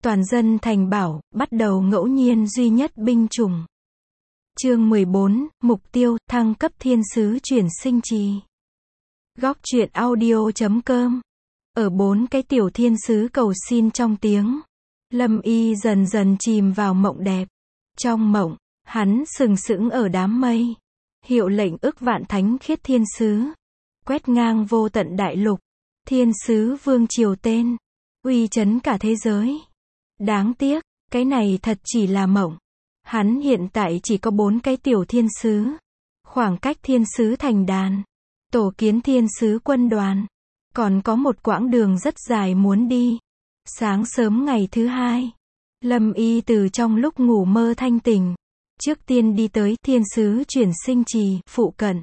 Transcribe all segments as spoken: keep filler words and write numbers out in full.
Toàn dân thành bảo, bắt đầu ngẫu nhiên duy nhất binh chủng. Chương mười bốn, mục tiêu, thăng cấp thiên sứ chuyển sinh trì. Góc truyện audio chấm com. Ở bốn cái tiểu thiên sứ cầu xin trong tiếng, Lâm Y dần dần chìm vào mộng đẹp. Trong mộng, hắn sừng sững ở đám mây, hiệu lệnh ức vạn thánh khiết thiên sứ, quét ngang vô tận đại lục, thiên sứ vương triều tên, uy chấn cả thế giới. Đáng tiếc, cái này thật chỉ là mộng. Hắn hiện tại chỉ có bốn cái tiểu thiên sứ, khoảng cách thiên sứ thành đàn, tổ kiến thiên sứ quân đoàn, còn có một quãng đường rất dài muốn đi. Sáng sớm ngày thứ hai, Lâm Y từ trong lúc ngủ mơ thanh tỉnh, trước tiên đi tới thiên sứ chuyển sinh trì phụ cận,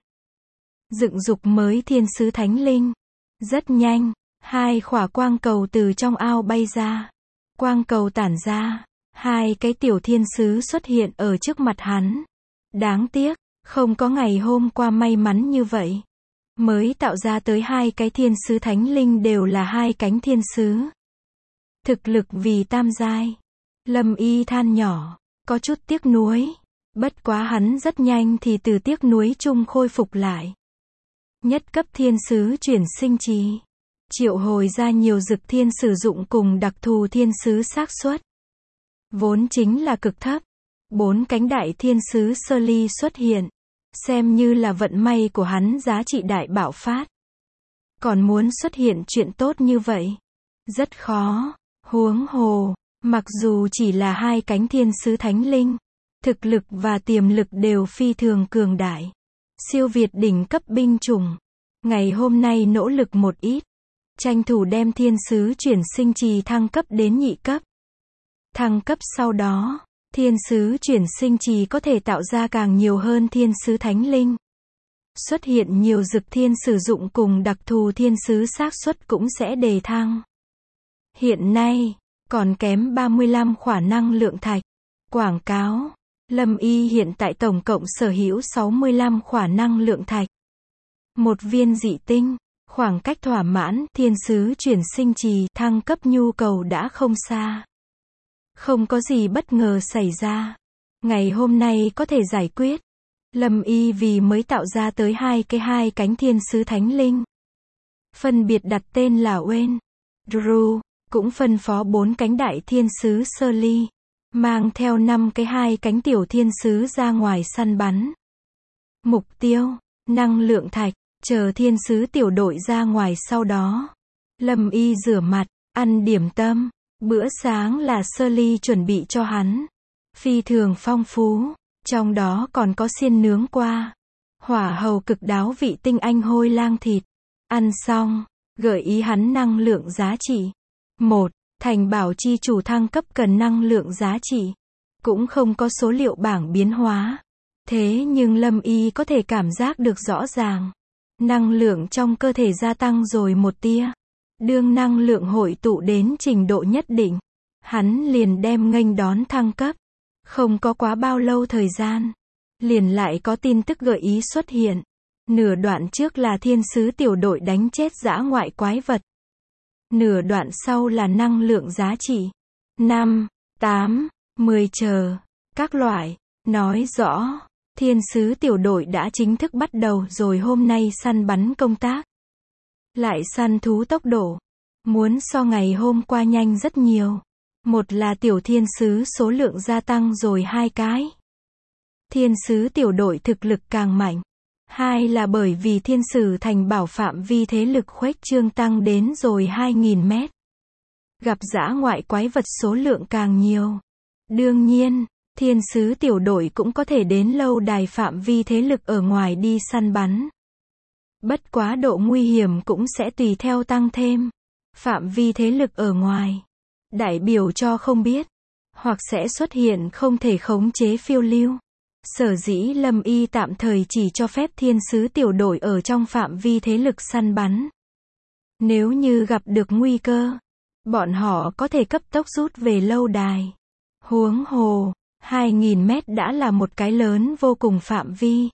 dựng dục mới thiên sứ thánh linh. Rất nhanh, hai khỏa quang cầu từ trong ao bay ra. Quang cầu tản ra, hai cái tiểu thiên sứ xuất hiện ở trước mặt hắn. Đáng tiếc, không có ngày hôm qua may mắn như vậy. Mới tạo ra tới hai cái thiên sứ thánh linh đều là hai cánh thiên sứ. Thực lực vì tam giai. Lâm Y than nhỏ, có chút tiếc nuối. Bất quá hắn rất nhanh thì từ tiếc nuối chung khôi phục lại. Nhất cấp thiên sứ chuyển sinh trì. Triệu hồi ra nhiều dực thiên sử dụng cùng đặc thù thiên sứ xác suất. Vốn chính là cực thấp. Bốn cánh đại thiên sứ sơ ly xuất hiện. Xem như là vận may của hắn giá trị đại bạo phát. Còn muốn xuất hiện chuyện tốt như vậy, rất khó. Huống hồ, mặc dù chỉ là hai cánh thiên sứ thánh linh, thực lực và tiềm lực đều phi thường cường đại. Siêu việt đỉnh cấp binh chủng. Ngày hôm nay nỗ lực một ít, tranh thủ đem thiên sứ chuyển sinh trì thăng cấp đến nhị cấp. Thăng cấp sau đó, thiên sứ chuyển sinh trì có thể tạo ra càng nhiều hơn thiên sứ thánh linh. Xuất hiện nhiều dực thiên sử dụng cùng đặc thù thiên sứ xác suất cũng sẽ đề thăng. Hiện nay, còn kém ba mươi lăm khỏa năng lượng thạch. Quảng cáo, Lâm Y hiện tại tổng cộng sở hữu sáu mươi lăm khỏa năng lượng thạch. Một viên dị tinh. Khoảng cách thỏa mãn thiên sứ chuyển sinh trì thăng cấp nhu cầu đã không xa. Không có gì bất ngờ xảy ra. Ngày hôm nay có thể giải quyết. Lâm Y vì mới tạo ra tới hai cái hai cánh thiên sứ thánh linh. Phân biệt đặt tên là Wen, Drew, cũng phân phó bốn cánh đại thiên sứ sơ ly, mang theo năm cái hai cánh tiểu thiên sứ ra ngoài săn bắn. Mục tiêu, năng lượng thạch. Chờ thiên sứ tiểu đội ra ngoài sau đó, Lâm Y rửa mặt, ăn điểm tâm. Bữa sáng là sơ ly chuẩn bị cho hắn. Phi thường phong phú, trong đó còn có xiên nướng qua. Hỏa hầu cực đáo vị tinh anh hôi lang thịt. Ăn xong, gợi ý hắn năng lượng giá trị. Một, thành bảo chi chủ thăng cấp cần năng lượng giá trị. Cũng không có số liệu bảng biến hóa. Thế nhưng Lâm Y có thể cảm giác được rõ ràng. Năng lượng trong cơ thể gia tăng rồi một tia. Đương năng lượng hội tụ đến trình độ nhất định, hắn liền đem nghênh đón thăng cấp. Không có quá bao lâu thời gian, liền lại có tin tức gợi ý xuất hiện. Nửa đoạn trước là thiên sứ tiểu đội đánh chết dã ngoại quái vật. Nửa đoạn sau là năng lượng giá trị năm, tám, mười chờ, các loại. Nói rõ, thiên sứ tiểu đội đã chính thức bắt đầu rồi hôm nay săn bắn công tác. Lại săn thú tốc độ, muốn so ngày hôm qua nhanh rất nhiều. Một là tiểu thiên sứ số lượng gia tăng rồi hai cái. Thiên sứ tiểu đội thực lực càng mạnh. Hai là bởi vì thiên sử thành bảo phạm vi thế lực khuếch trương tăng đến rồi hai nghìn mét. Gặp dã ngoại quái vật số lượng càng nhiều. Đương nhiên, thiên sứ tiểu đội cũng có thể đến lâu đài phạm vi thế lực ở ngoài đi săn bắn. Bất quá độ nguy hiểm cũng sẽ tùy theo tăng thêm. Phạm vi thế lực ở ngoài, đại biểu cho không biết, hoặc sẽ xuất hiện không thể khống chế phiêu lưu. Sở dĩ Lâm Y tạm thời chỉ cho phép thiên sứ tiểu đội ở trong phạm vi thế lực săn bắn. Nếu như gặp được nguy cơ, bọn họ có thể cấp tốc rút về lâu đài. Huống hồ, hai nghìn mét đã là một cái lớn vô cùng phạm vi.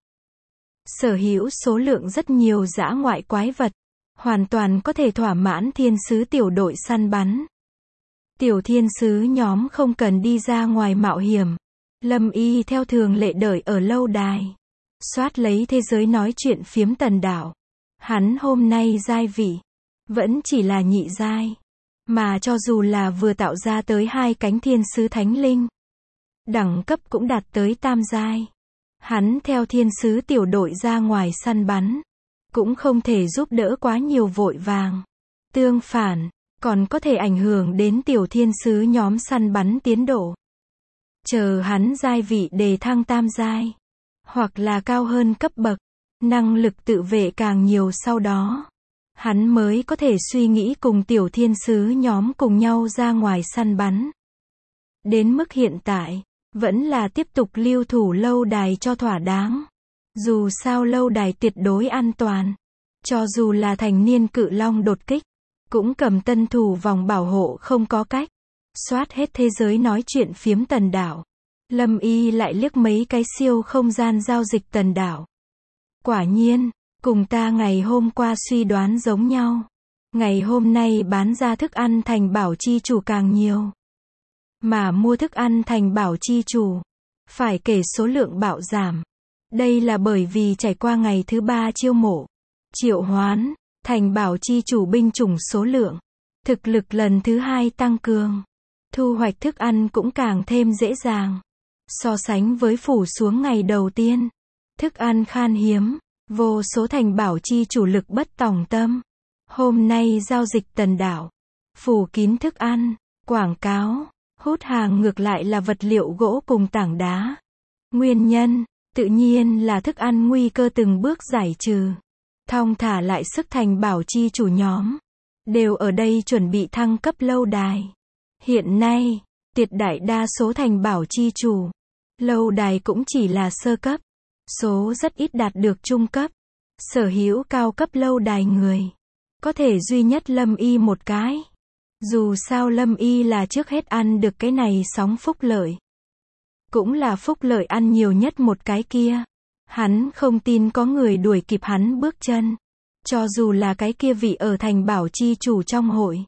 Sở hữu số lượng rất nhiều dã ngoại quái vật, hoàn toàn có thể thỏa mãn thiên sứ tiểu đội săn bắn. Tiểu thiên sứ nhóm không cần đi ra ngoài mạo hiểm. Lâm Y theo thường lệ đợi ở lâu đài. Soát lấy thế giới nói chuyện phiếm Tần Đảo. Hắn hôm nay giai vị vẫn chỉ là nhị giai. Mà cho dù là vừa tạo ra tới hai cánh thiên sứ thánh linh, đẳng cấp cũng đạt tới tam giai. Hắn theo thiên sứ tiểu đội ra ngoài săn bắn, cũng không thể giúp đỡ quá nhiều vội vàng. Tương phản, còn có thể ảnh hưởng đến tiểu thiên sứ nhóm săn bắn tiến độ. Chờ hắn giai vị đề thăng tam giai, hoặc là cao hơn cấp bậc, năng lực tự vệ càng nhiều sau đó, hắn mới có thể suy nghĩ cùng tiểu thiên sứ nhóm cùng nhau ra ngoài săn bắn. Đến mức hiện tại, vẫn là tiếp tục lưu thủ lâu đài cho thỏa đáng. Dù sao lâu đài tuyệt đối an toàn. Cho dù là thành niên cự long đột kích, cũng cầm tân thủ vòng bảo hộ không có cách. Soát hết thế giới nói chuyện phiếm Tần Đảo. Lâm Y lại liếc mấy cái siêu không gian giao dịch Tần Đảo. Quả nhiên, cùng ta ngày hôm qua suy đoán giống nhau. Ngày hôm nay bán ra thức ăn thành bảo chi chủ càng nhiều. Mà mua thức ăn thành bảo chi chủ, phải kể số lượng bạo giảm. Đây là bởi vì trải qua ngày thứ ba chiêu mộ, triệu hoán, thành bảo chi chủ binh chủng số lượng, thực lực lần thứ hai tăng cường. Thu hoạch thức ăn cũng càng thêm dễ dàng. So sánh với phủ xuống ngày đầu tiên, thức ăn khan hiếm, vô số thành bảo chi chủ lực bất tòng tâm. Hôm nay giao dịch Tần Đảo, phủ kín thức ăn, quảng cáo, hút hàng ngược lại là vật liệu gỗ cùng tảng đá. Nguyên nhân, tự nhiên là thức ăn nguy cơ từng bước giải trừ. Thong thả lại sức thành bảo chi chủ nhóm, đều ở đây chuẩn bị thăng cấp lâu đài. Hiện nay, tuyệt đại đa số thành bảo chi chủ, lâu đài cũng chỉ là sơ cấp. Số rất ít đạt được trung cấp. Sở hữu cao cấp lâu đài người, có thể duy nhất Lâm Y một cái. Dù sao Lâm Y là trước hết ăn được cái này sóng phúc lợi. Cũng là phúc lợi ăn nhiều nhất một cái kia. Hắn không tin có người đuổi kịp hắn bước chân. Cho dù là cái kia vị ở thành bảo chi chủ trong hội,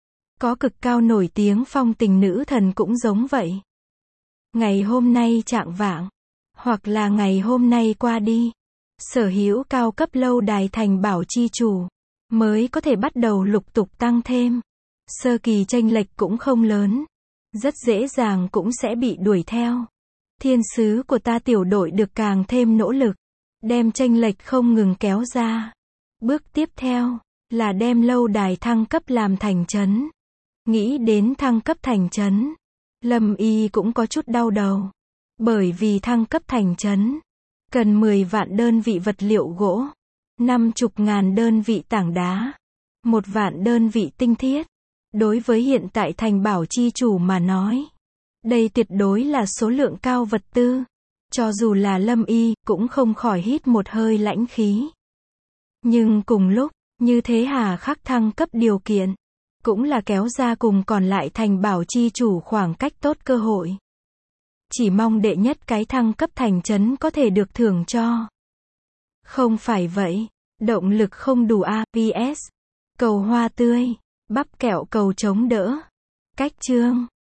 có cực cao nổi tiếng phong tình nữ thần cũng giống vậy. Ngày hôm nay trạng vạng, hoặc là ngày hôm nay qua đi, sở hữu cao cấp lâu đài thành bảo chi chủ, mới có thể bắt đầu lục tục tăng thêm. Sơ kỳ chênh lệch cũng không lớn. Rất dễ dàng cũng sẽ bị đuổi theo. Thiên sứ của ta tiểu đội được càng thêm nỗ lực. Đem chênh lệch không ngừng kéo ra. Bước tiếp theo, là đem lâu đài thăng cấp làm thành trấn. Nghĩ đến thăng cấp thành trấn, Lâm Y cũng có chút đau đầu. Bởi vì thăng cấp thành trấn, cần mười vạn đơn vị vật liệu gỗ, năm chục ngàn đơn vị tảng đá, một vạn đơn vị tinh thiết. Đối với hiện tại thành bảo chi chủ mà nói, đây tuyệt đối là số lượng cao vật tư. Cho dù là Lâm Y, cũng không khỏi hít một hơi lãnh khí. Nhưng cùng lúc, như thế hà khắc thăng cấp điều kiện, cũng là kéo ra cùng còn lại thành bảo chi chủ khoảng cách tốt cơ hội. Chỉ mong đệ nhất cái thăng cấp thành trấn có thể được thưởng cho. Không phải vậy, động lực không đủ a, vs cầu hoa tươi, bắp kẹo cầu chống đỡ. Cách chương